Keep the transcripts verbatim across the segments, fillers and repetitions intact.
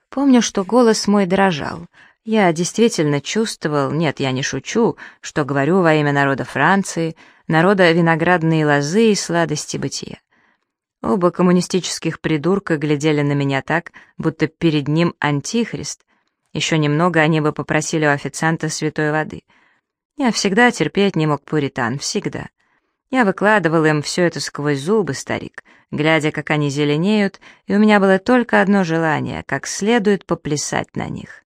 Помню, что голос мой дрожал. Я действительно чувствовал, нет, я не шучу, что говорю во имя народа Франции, народа виноградной лозы и сладости бытия. Оба коммунистических придурка глядели на меня так, будто перед ним антихрист. Еще немного они бы попросили у официанта святой воды. Я всегда терпеть не мог пуритан, всегда. Я выкладывал им все это сквозь зубы, старик, глядя, как они зеленеют, и у меня было только одно желание — как следует поплясать на них.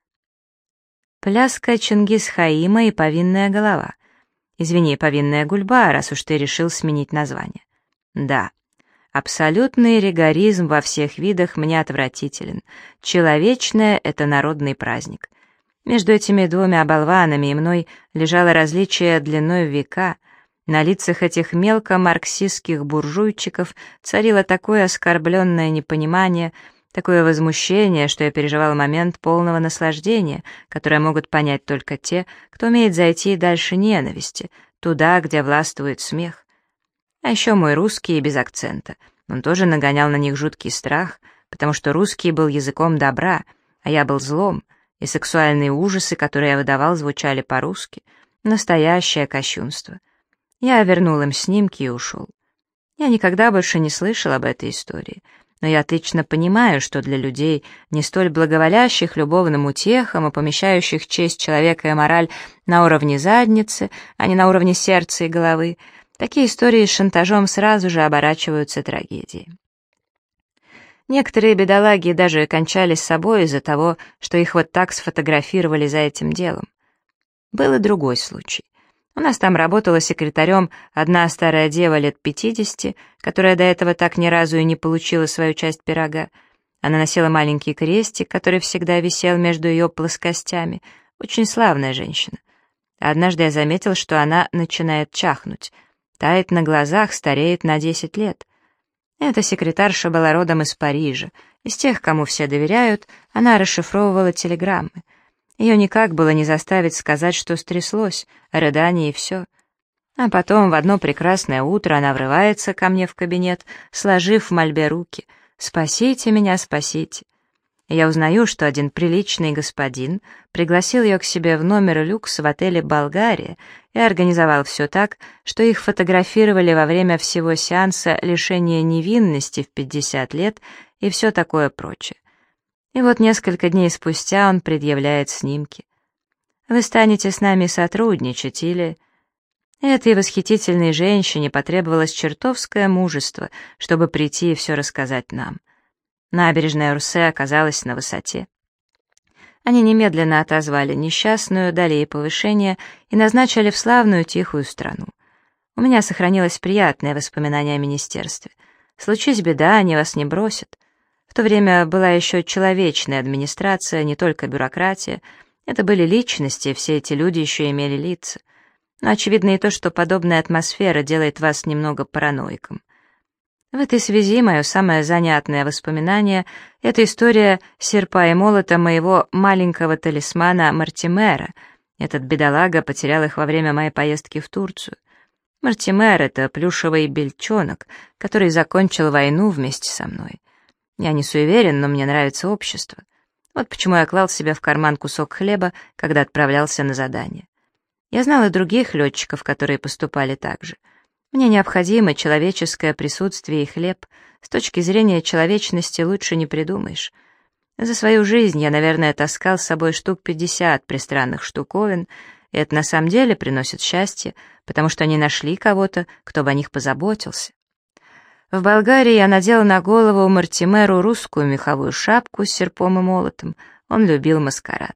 Пляска Чингис-Хаима и повинная голова. Извини, повинная гульба, раз уж ты решил сменить название. Да, абсолютный ригоризм во всех видах мне отвратителен. Человечное — это народный праздник. Между этими двумя болванами и мной лежало различие длиной в века. На лицах этих мелко-марксистских буржуйчиков царило такое оскорбленное непонимание, такое возмущение, что я переживал момент полного наслаждения, которое могут понять только те, кто умеет зайти дальше ненависти, туда, где властвует смех. А еще мой русский без акцента. Он тоже нагонял на них жуткий страх, потому что русский был языком добра, а я был злом, и сексуальные ужасы, которые я выдавал, звучали по-русски. Настоящее кощунство. Я вернул им снимки и ушел. Я никогда больше не слышал об этой истории, но я отлично понимаю, что для людей, не столь благоволящих любовным утехам и помещающих честь человека и мораль на уровне задницы, а не на уровне сердца и головы, такие истории с шантажом сразу же оборачиваются трагедией. Некоторые бедолаги даже кончали с собой из-за того, что их вот так сфотографировали за этим делом. Был и другой случай. У нас там работала секретарем одна старая дева лет пятидесяти, которая до этого так ни разу и не получила свою часть пирога. Она носила маленький крестик, который всегда висел между ее плоскостями. Очень славная женщина. Однажды я заметил, что она начинает чахнуть. Тает на глазах, стареет на десять лет. Эта секретарша была родом из Парижа. Из тех, кому все доверяют, она расшифровывала телеграммы. Ее никак было не заставить сказать, что стряслось, рыдание и все. А потом в одно прекрасное утро она врывается ко мне в кабинет, сложив в мольбе руки: «Спасите меня, спасите». И я узнаю, что один приличный господин пригласил ее к себе в номер люкс в отеле «Болгария» и организовал все так, что их фотографировали во время всего сеанса лишения невинности в пятьдесят лет и все такое прочее. И вот несколько дней спустя он предъявляет снимки. Вы станете с нами сотрудничать или... Этой восхитительной женщине потребовалось чертовское мужество, чтобы прийти и все рассказать нам. Набережная Русе оказалась на высоте. Они немедленно отозвали несчастную, дали ей повышение и назначили в славную тихую страну. У меня сохранилось приятное воспоминание о министерстве. Случись беда, они вас не бросят. В то время была еще человечная администрация, не только бюрократия. Это были личности, все эти люди еще имели лица. Но очевидно и то, что подобная атмосфера делает вас немного параноиком. В этой связи мое самое занятное воспоминание — это история серпа и молота моего маленького талисмана Мортимера. Этот бедолага потерял их во время моей поездки в Турцию. Мортимер — это плюшевый бельчонок, который закончил войну вместе со мной. Я не суеверен, но мне нравится общество. Вот почему я клал себе в карман кусок хлеба, когда отправлялся на задание. Я знал и других летчиков, которые поступали так же. Мне необходимо человеческое присутствие и хлеб. С точки зрения человечности лучше не придумаешь. За свою жизнь я, наверное, таскал с собой штук пятьдесят пристранных штуковин, и это на самом деле приносит счастье, потому что они нашли кого-то, кто бы о них позаботился. В Болгарии я надел на голову Мортимеру русскую меховую шапку с серпом и молотом. Он любил маскарад.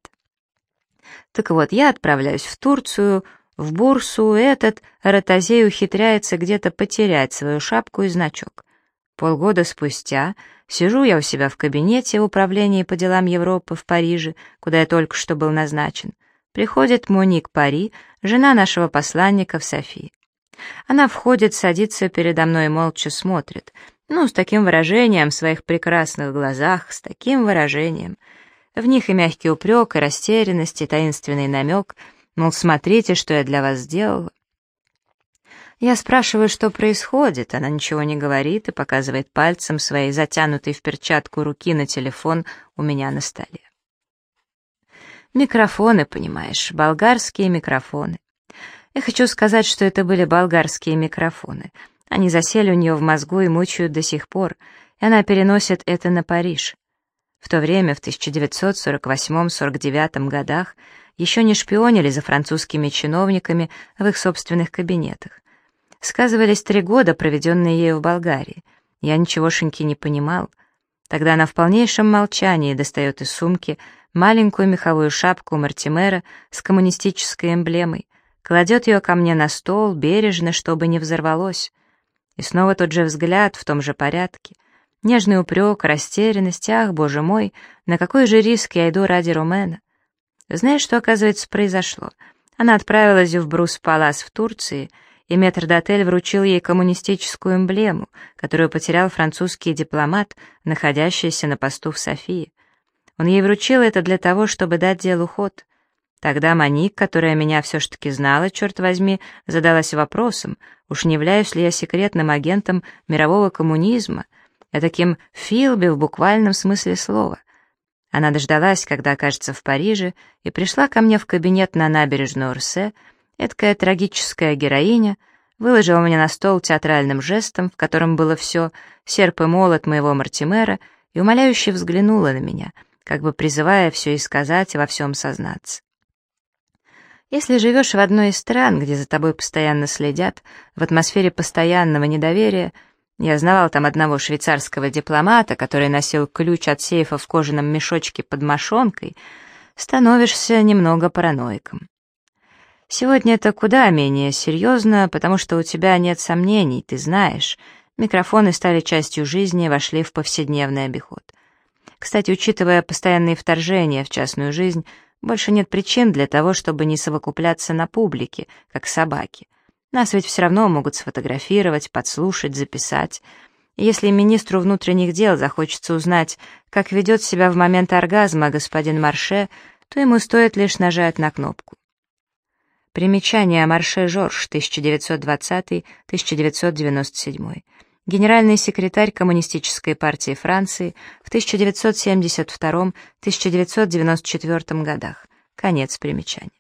Так вот, я отправляюсь в Турцию, в Бурсу, и этот ротозей ухитряется где-то потерять свою шапку и значок. Полгода спустя сижу я у себя в кабинете в управлении по делам Европы в Париже, куда я только что был назначен. Приходит Моник Пари, жена нашего посланника в Софии. Она входит, садится передо мной и молча смотрит. Ну, с таким выражением в своих прекрасных глазах, с таким выражением. В них и мягкий упрек, и растерянность, и таинственный намек, мол, смотрите, что я для вас сделала. Я спрашиваю, что происходит, она ничего не говорит и показывает пальцем своей затянутой в перчатку руки на телефон у меня на столе. Микрофоны, понимаешь, болгарские микрофоны. Я хочу сказать, что это были болгарские микрофоны. Они засели у нее в мозгу и мучают до сих пор, и она переносит это на Париж. В то время, в тысяча девятьсот сорок восьмом — сорок девятом годах, еще не шпионили за французскими чиновниками в их собственных кабинетах. Сказывались три года, проведенные ею в Болгарии. Я ничегошеньки не понимал. Тогда она в полнейшем молчании достает из сумки маленькую меховую шапку Мортимера с коммунистической эмблемой, кладет ее ко мне на стол, бережно, чтобы не взорвалось. И снова тот же взгляд в том же порядке. Нежный упрек, растерянность, ах, боже мой, на какой же риск я иду ради Румена? Знаешь, что, оказывается, произошло? Она отправилась в Брус-Палас в Турции, и метрдотель вручил ей коммунистическую эмблему, которую потерял французский дипломат, находящийся на посту в Софии. Он ей вручил это для того, чтобы дать делу ход. Тогда Моник, которая меня все ж таки знала, черт возьми, задалась вопросом, уж не являюсь ли я секретным агентом мирового коммунизма, я таким Филби в буквальном смысле слова. Она дождалась, когда окажется в Париже, и пришла ко мне в кабинет на набережную Орсе, эдакая трагическая героиня, выложила мне на стол театральным жестом, в котором было все, серп и молот моего Мортимера, и умоляюще взглянула на меня, как бы призывая все и сказать и во всем сознаться. Если живешь в одной из стран, где за тобой постоянно следят, в атмосфере постоянного недоверия, я знавал там одного швейцарского дипломата, который носил ключ от сейфа в кожаном мешочке под мошонкой, становишься немного параноиком. Сегодня это куда менее серьезно, потому что у тебя нет сомнений, ты знаешь, микрофоны стали частью жизни и вошли в повседневный обиход. Кстати, учитывая постоянные вторжения в частную жизнь, больше нет причин для того, чтобы не совокупляться на публике, как собаки. Нас ведь все равно могут сфотографировать, подслушать, записать. И если министру внутренних дел захочется узнать, как ведет себя в момент оргазма господин Марше, то ему стоит лишь нажать на кнопку. Примечание: Марше Жорж, тысяча девятьсот двадцатый — тысяча девятьсот девяносто седьмой. Генеральный секретарь Коммунистической партии Франции в тысяча девятьсот семьдесят втором — тысяча девятьсот девяносто четвёртом годах. Конец примечания.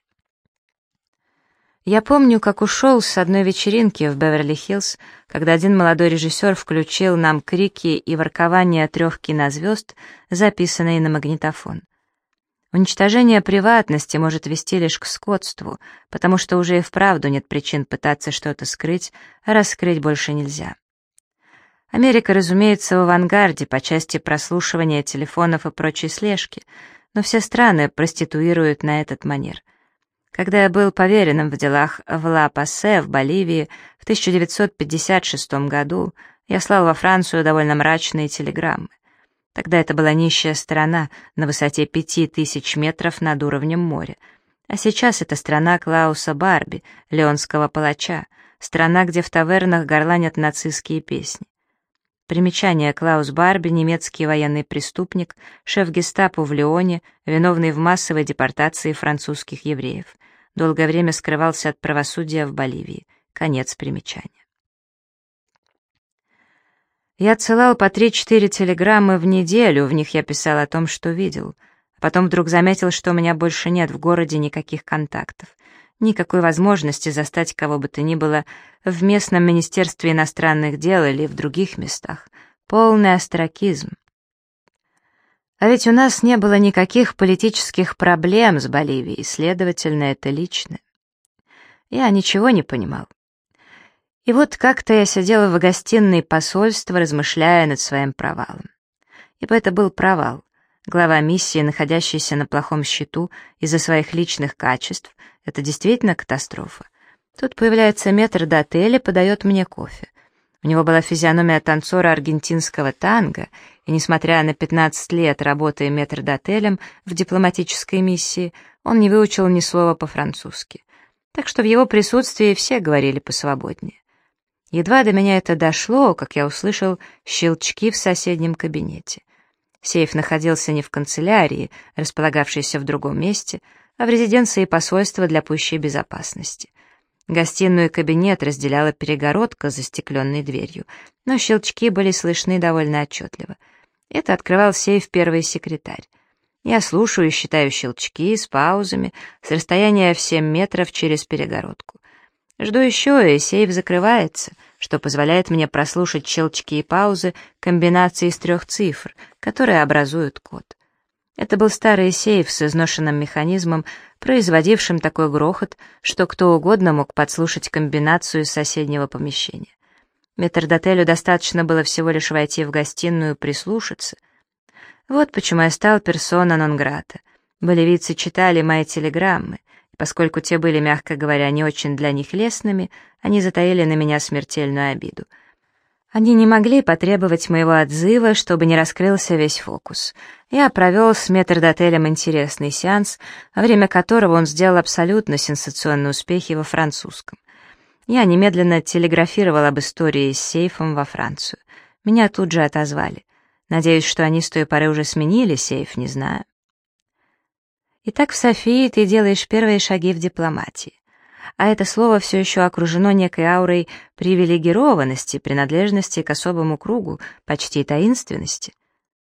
Я помню, как ушел с одной вечеринки в Беверли-Хиллз, когда один молодой режиссер включил нам крики и воркование трех кинозвезд, записанные на магнитофон. Уничтожение приватности может вести лишь к скотству, потому что уже и вправду нет причин пытаться что-то скрыть, а раскрыть больше нельзя. Америка, разумеется, в авангарде по части прослушивания телефонов и прочей слежки, но все страны проституируют на этот манер. Когда я был поверенным в делах в Ла-Пассе в Боливии в тысяча девятьсот пятьдесят шестом году, я слал во Францию довольно мрачные телеграммы. Тогда это была нищая страна на высоте пяти тысяч метров над уровнем моря. А сейчас это страна Клауса Барби, леонского палача, страна, где в тавернах горланят нацистские песни. Примечание: Клаус Барби — немецкий военный преступник, шеф гестапо в Лионе, виновный в массовой депортации французских евреев. Долгое время скрывался от правосудия в Боливии. Конец примечания. Я отсылал по три-четыре телеграммы в неделю, в них я писал о том, что видел. А потом вдруг заметил, что у меня больше нет в городе никаких контактов. Никакой возможности застать кого бы то ни было в местном министерстве иностранных дел или в других местах. Полный остракизм. А ведь у нас не было никаких политических проблем с Боливией, следовательно, это личное. Я ничего не понимал. И вот как-то я сидела в гостиной посольства, размышляя над своим провалом. Ибо это был провал. Глава миссии, находящийся на плохом счету из-за своих личных качеств, это действительно катастрофа. Тут появляется метрдотель и подает мне кофе. У него была физиономия танцора аргентинского танго, и, несмотря на пятнадцать лет работы метрдотелем в дипломатической миссии, он не выучил ни слова по-французски. Так что в его присутствии все говорили посвободнее. Едва до меня это дошло, как я услышал щелчки в соседнем кабинете. Сейф находился не в канцелярии, располагавшейся в другом месте, а в резиденции посольства для пущей безопасности. Гостиную и кабинет разделяла перегородка с застекленной дверью, но щелчки были слышны довольно отчетливо. Это открывал сейф первый секретарь. Я слушаю и считаю щелчки с паузами, с расстояния в семь метров через перегородку. Жду еще, и сейф закрывается, что позволяет мне прослушать щелчки и паузы комбинации из трех цифр, которые образуют код. Это был старый сейф с изношенным механизмом, производившим такой грохот, что кто угодно мог подслушать комбинацию из соседнего помещения. Метрдотелю достаточно было всего лишь войти в гостиную и прислушаться. Вот почему я стал персона нон-грата. Болевицы читали мои телеграммы, и поскольку те были, мягко говоря, не очень для них лестными, они затаили на меня смертельную обиду. Они не могли потребовать моего отзыва, чтобы не раскрылся весь фокус. Я провел с метрдотелем интересный сеанс, во время которого он сделал абсолютно сенсационные успехи во французском. Я немедленно телеграфировал об истории с сейфом во Францию. Меня тут же отозвали. Надеюсь, что они с той поры уже сменили сейф, не знаю. Итак, в Софии ты делаешь первые шаги в дипломатии. А это слово все еще окружено некой аурой привилегированности, принадлежности к особому кругу, почти таинственности.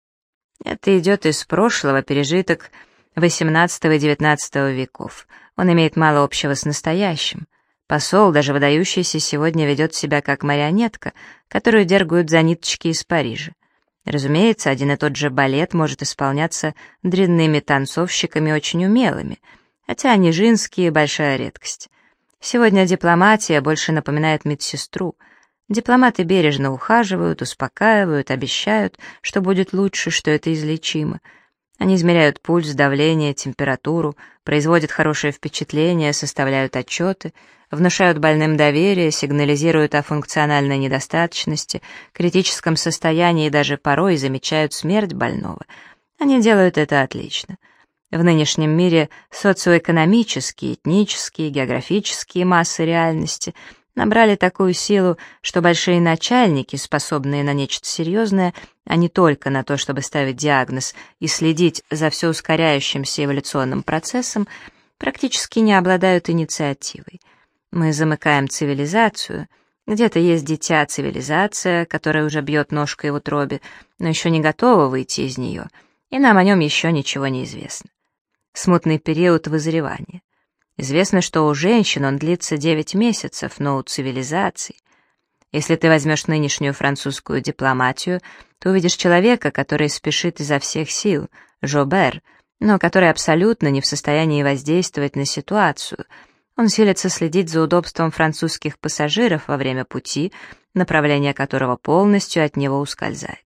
Это идет из прошлого, пережиток восемнадцатого и девятнадцатого веков. Он имеет мало общего с настоящим. Посол, даже выдающийся, сегодня ведет себя как марионетка, которую дергают за ниточки из Парижа. Разумеется, один и тот же балет может исполняться дрянными танцовщиками очень умелыми, хотя нижинские — большая редкость. Сегодня дипломатия больше напоминает медсестру. Дипломаты бережно ухаживают, успокаивают, обещают, что будет лучше, что это излечимо. Они измеряют пульс, давление, температуру, производят хорошее впечатление, составляют отчеты, внушают больным доверие, сигнализируют о функциональной недостаточности, критическом состоянии и даже порой замечают смерть больного. Они делают это отлично. В нынешнем мире социоэкономические, этнические, географические массы реальности набрали такую силу, что большие начальники, способные на нечто серьезное, а не только на то, чтобы ставить диагноз и следить за все ускоряющимся эволюционным процессом, практически не обладают инициативой. Мы замыкаем цивилизацию, где-то есть дитя-цивилизация, которая уже бьет ножкой в утробе, но еще не готова выйти из нее, и нам о нем еще ничего не известно. Смутный период вызревания. Известно, что у женщин он длится девять месяцев, но у цивилизаций. Если ты возьмешь нынешнюю французскую дипломатию, то увидишь человека, который спешит изо всех сил, Жобер, но который абсолютно не в состоянии воздействовать на ситуацию. Он силится следить за удобством французских пассажиров во время пути, направление которого полностью от него ускользает.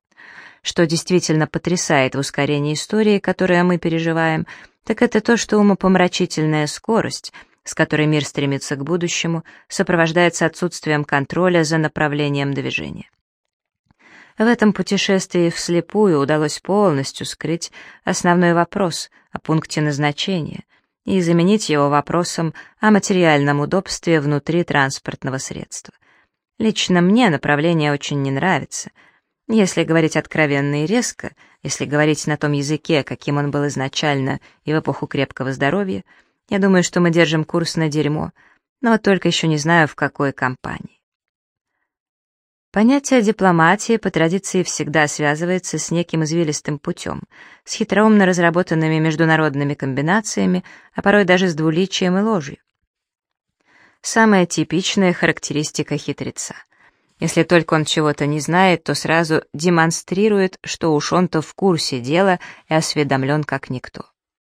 Что действительно потрясает в ускорении истории, которую мы переживаем, так это то, что умопомрачительная скорость, с которой мир стремится к будущему, сопровождается отсутствием контроля за направлением движения. В этом путешествии вслепую удалось полностью скрыть основной вопрос о пункте назначения и заменить его вопросом о материальном удобстве внутри транспортного средства. Лично мне направление очень не нравится. Если говорить откровенно и резко, если говорить на том языке, каким он был изначально и в эпоху крепкого здоровья, я думаю, что мы держим курс на дерьмо, но вот только еще не знаю, в какой компании. Понятие дипломатии по традиции всегда связывается с неким извилистым путем, с хитроумно разработанными международными комбинациями, а порой даже с двуличием и ложью. Самая типичная характеристика хитреца. Если только он чего-то не знает, то сразу демонстрирует, что уж он-то в курсе дела и осведомлен как никто.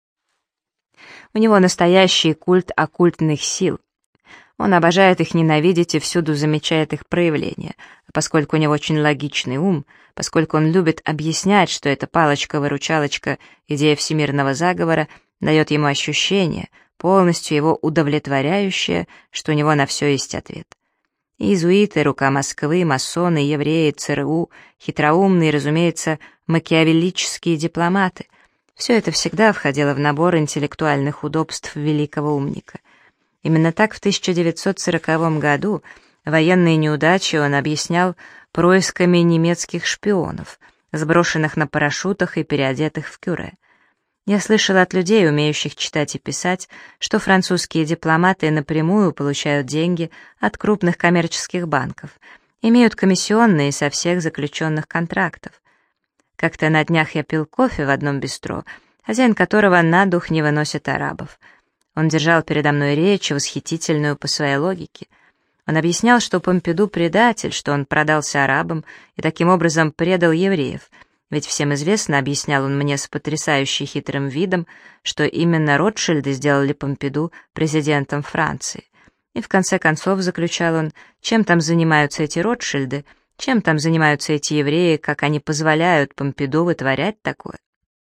У него настоящий культ оккультных сил. Он обожает их ненавидеть и всюду замечает их проявления, а поскольку у него очень логичный ум, поскольку он любит объяснять, что эта палочка-выручалочка, идея всемирного заговора, дает ему ощущение, полностью его удовлетворяющее, что у него на все есть ответ. Иезуиты, рука Москвы, масоны, евреи, ЦРУ, хитроумные, разумеется, макиавеллические дипломаты — все это всегда входило в набор интеллектуальных удобств великого умника. Именно так в тысяча девятьсот сороковом году военные неудачи он объяснял происками немецких шпионов, сброшенных на парашютах и переодетых в кюре. Я слышала от людей, умеющих читать и писать, что французские дипломаты напрямую получают деньги от крупных коммерческих банков, имеют комиссионные со всех заключенных контрактов. Как-то на днях я пил кофе в одном бистро, хозяин которого на дух не выносит арабов. Он держал передо мной речь, восхитительную по своей логике. Он объяснял, что Помпиду предатель, что он продался арабам и таким образом предал евреев. Ведь всем известно, объяснял он мне с потрясающе хитрым видом, что именно Ротшильды сделали Помпиду президентом Франции. И в конце концов, заключал он, чем там занимаются эти Ротшильды, чем там занимаются эти евреи, как они позволяют Помпиду вытворять такое.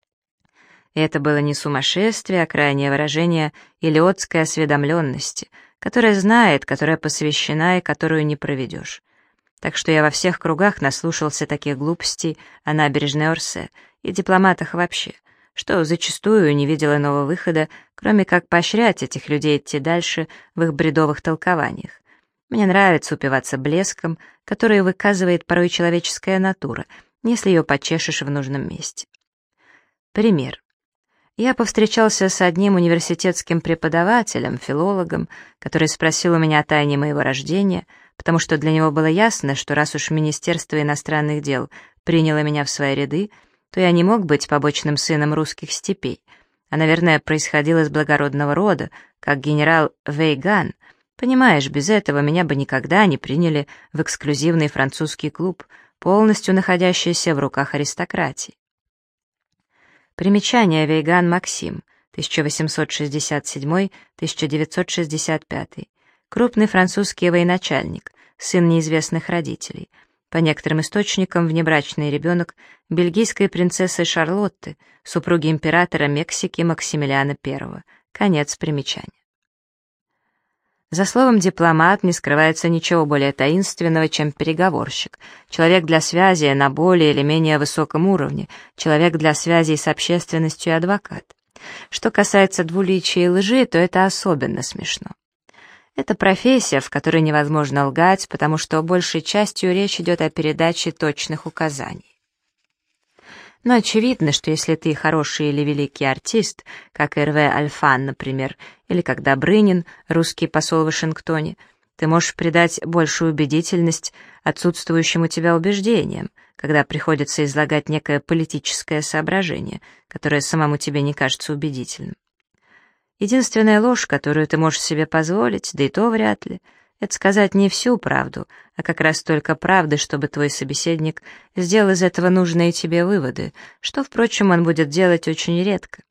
И это было не сумасшествие, а крайнее выражение илиотской осведомленности, которая знает, которая посвящена и которую не проведешь. Так что я во всех кругах наслушался таких глупостей о набережной Орсе и дипломатах вообще, что зачастую не видел иного выхода, кроме как поощрять этих людей идти дальше в их бредовых толкованиях. Мне нравится упиваться блеском, который выказывает порой человеческая натура, если ее почешешь в нужном месте. Пример. Я повстречался с одним университетским преподавателем, филологом, который спросил у меня о тайне моего рождения, потому что для него было ясно, что раз уж Министерство иностранных дел приняло меня в свои ряды, то я не мог быть побочным сыном русских степей, а, наверное, происходил из благородного рода, как генерал Вейган. Понимаешь, без этого меня бы никогда не приняли в эксклюзивный французский клуб, полностью находящийся в руках аристократии. Примечание. Вейган Максим, тысяча восемьсот шестьдесят седьмой — тысяча девятьсот шестьдесят пятый. Крупный французский военачальник, сын неизвестных родителей. По некоторым источникам, внебрачный ребенок бельгийской принцессы Шарлотты, супруги императора Мексики Максимилиана Первого. Конец примечания. За словом «дипломат» не скрывается ничего более таинственного, чем переговорщик, человек для связи на более или менее высоком уровне, человек для связи с общественностью и адвокат. Что касается двуличия и лжи, то это особенно смешно. Это профессия, в которой невозможно лгать, потому что большей частью речь идет о передаче точных указаний. Но очевидно, что если ты хороший или великий артист, как Эрве Альфан, например, или как Добрынин, русский посол в Вашингтоне, ты можешь придать большую убедительность отсутствующим у тебя убеждениям, когда приходится излагать некое политическое соображение, которое самому тебе не кажется убедительным. Единственная ложь, которую ты можешь себе позволить, да и то вряд ли, это сказать не всю правду, а как раз только правды, чтобы твой собеседник сделал из этого нужные тебе выводы, что, впрочем, он будет делать очень редко.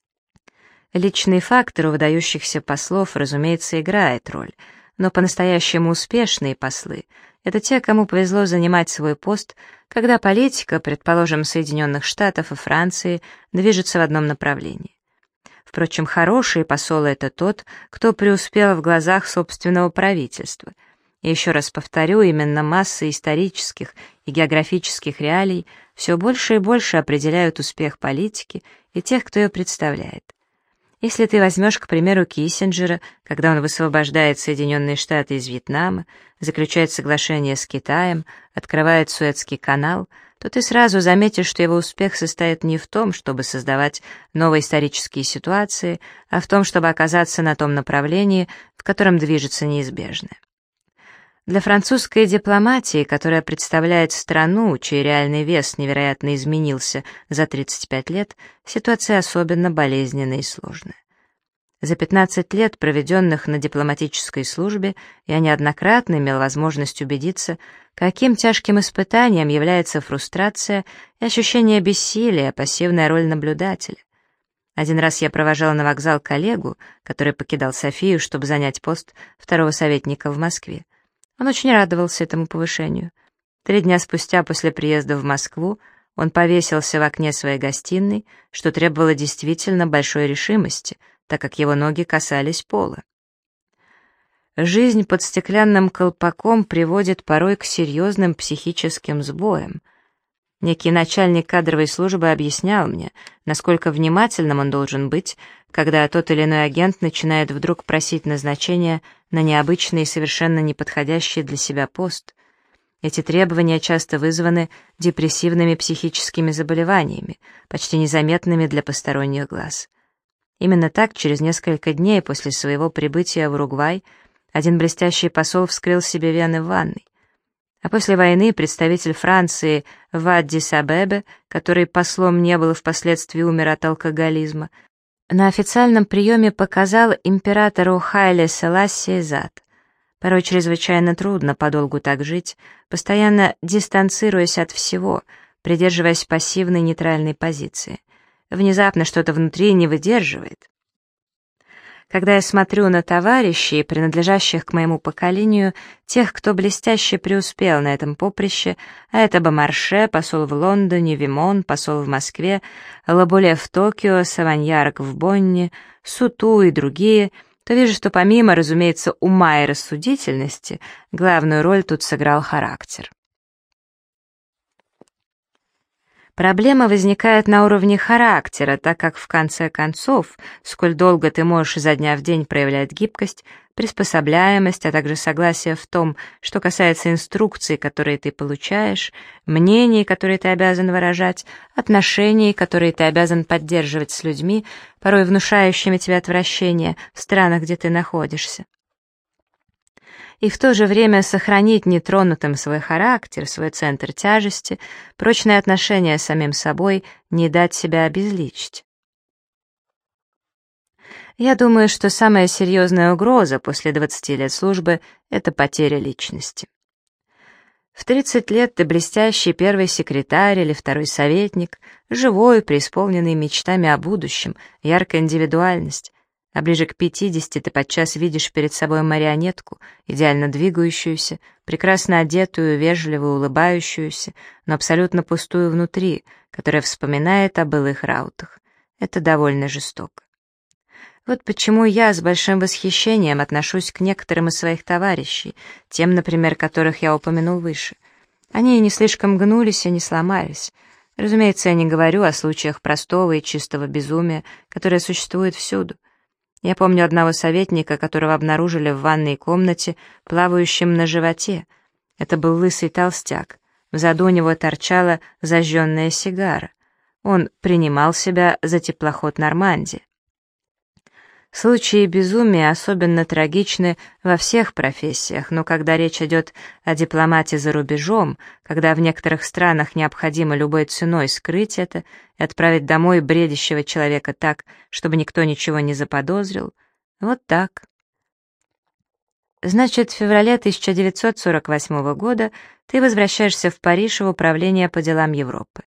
Личный фактор у выдающихся послов, разумеется, играет роль, но по-настоящему успешные послы — это те, кому повезло занимать свой пост, когда политика, предположим, Соединенных Штатов и Франции, движется в одном направлении. Впрочем, хороший посол — это тот, кто преуспел в глазах собственного правительства. И еще раз повторю, именно масса исторических и географических реалий все больше и больше определяют успех политики и тех, кто ее представляет. Если ты возьмешь, к примеру, Киссинджера, когда он высвобождает Соединенные Штаты из Вьетнама, заключает соглашение с Китаем, открывает Суэцкий канал, то ты сразу заметишь, что его успех состоит не в том, чтобы создавать новые исторические ситуации, а в том, чтобы оказаться на том направлении, в котором движется неизбежное. Для французской дипломатии, которая представляет страну, чей реальный вес невероятно изменился за тридцать пять лет, ситуация особенно болезненная и сложная. За пятнадцать лет, проведенных на дипломатической службе, я неоднократно имел возможность убедиться, каким тяжким испытанием является фрустрация и ощущение бессилия, пассивная роль наблюдателя. Один раз я провожал на вокзал коллегу, который покидал Софию, чтобы занять пост второго советника в Москве. Он очень радовался этому повышению. Три дня спустя после приезда в Москву он повесился в окне своей гостиной, что требовало действительно большой решимости, так как его ноги касались пола. Жизнь под стеклянным колпаком приводит порой к серьезным психическим сбоям. Некий начальник кадровой службы объяснял мне, насколько внимательным он должен быть, когда тот или иной агент начинает вдруг просить назначения на необычный и совершенно неподходящий для себя пост. Эти требования часто вызваны депрессивными психическими заболеваниями, почти незаметными для посторонних глаз. Именно так, через несколько дней после своего прибытия в Уругвай, один блестящий посол вскрыл себе вены в ванной. А после войны представитель Франции в Аддис-Абебе, который послом не был и впоследствии умер от алкоголизма, на официальном приеме показал императору Хайле Селассии зад. Порой чрезвычайно трудно подолгу так жить, постоянно дистанцируясь от всего, придерживаясь пассивной нейтральной позиции. Внезапно что-то внутри не выдерживает. Когда я смотрю на товарищей, принадлежащих к моему поколению, тех, кто блестяще преуспел на этом поприще, а это Бомарше, посол в Лондоне, Вимон, посол в Москве, Лаболе в Токио, Саваньярк в Бонне, Суту и другие, то вижу, что помимо, разумеется, ума и рассудительности, главную роль тут сыграл характер. Проблема возникает на уровне характера, так как в конце концов, сколь долго ты можешь изо дня в день проявлять гибкость, приспособляемость, а также согласие в том, что касается инструкций, которые ты получаешь, мнений, которые ты обязан выражать, отношений, которые ты обязан поддерживать с людьми, порой внушающими тебе отвращение в странах, где ты находишься. И в то же время сохранить нетронутым свой характер, свой центр тяжести, прочные отношения с самим собой, не дать себя обезличить. Я думаю, что самая серьезная угроза после двадцати лет службы — это потеря личности. В тридцать лет ты блестящий первый секретарь или второй советник, живой, преисполненный мечтами о будущем, яркая индивидуальность. А ближе к пятидесяти ты подчас видишь перед собой марионетку, идеально двигающуюся, прекрасно одетую, вежливо улыбающуюся, но абсолютно пустую внутри, которая вспоминает о былых раутах. Это довольно жестоко. Вот почему я с большим восхищением отношусь к некоторым из своих товарищей, тем, например, которых я упомянул выше. Они не слишком гнулись и не сломались. Разумеется, я не говорю о случаях простого и чистого безумия, которое существует всюду. Я помню одного советника, которого обнаружили в ванной комнате, плавающим на животе. Это был лысый толстяк. Взаду у него торчала зажженная сигара. Он принимал себя за теплоход «Нормандия». Случаи безумия особенно трагичны во всех профессиях, но когда речь идет о дипломате за рубежом, когда в некоторых странах необходимо любой ценой скрыть это и отправить домой бредящего человека так, чтобы никто ничего не заподозрил, вот так. Значит, в феврале тысяча девятьсот сорок восьмого года ты возвращаешься в Париж в управление по делам Европы.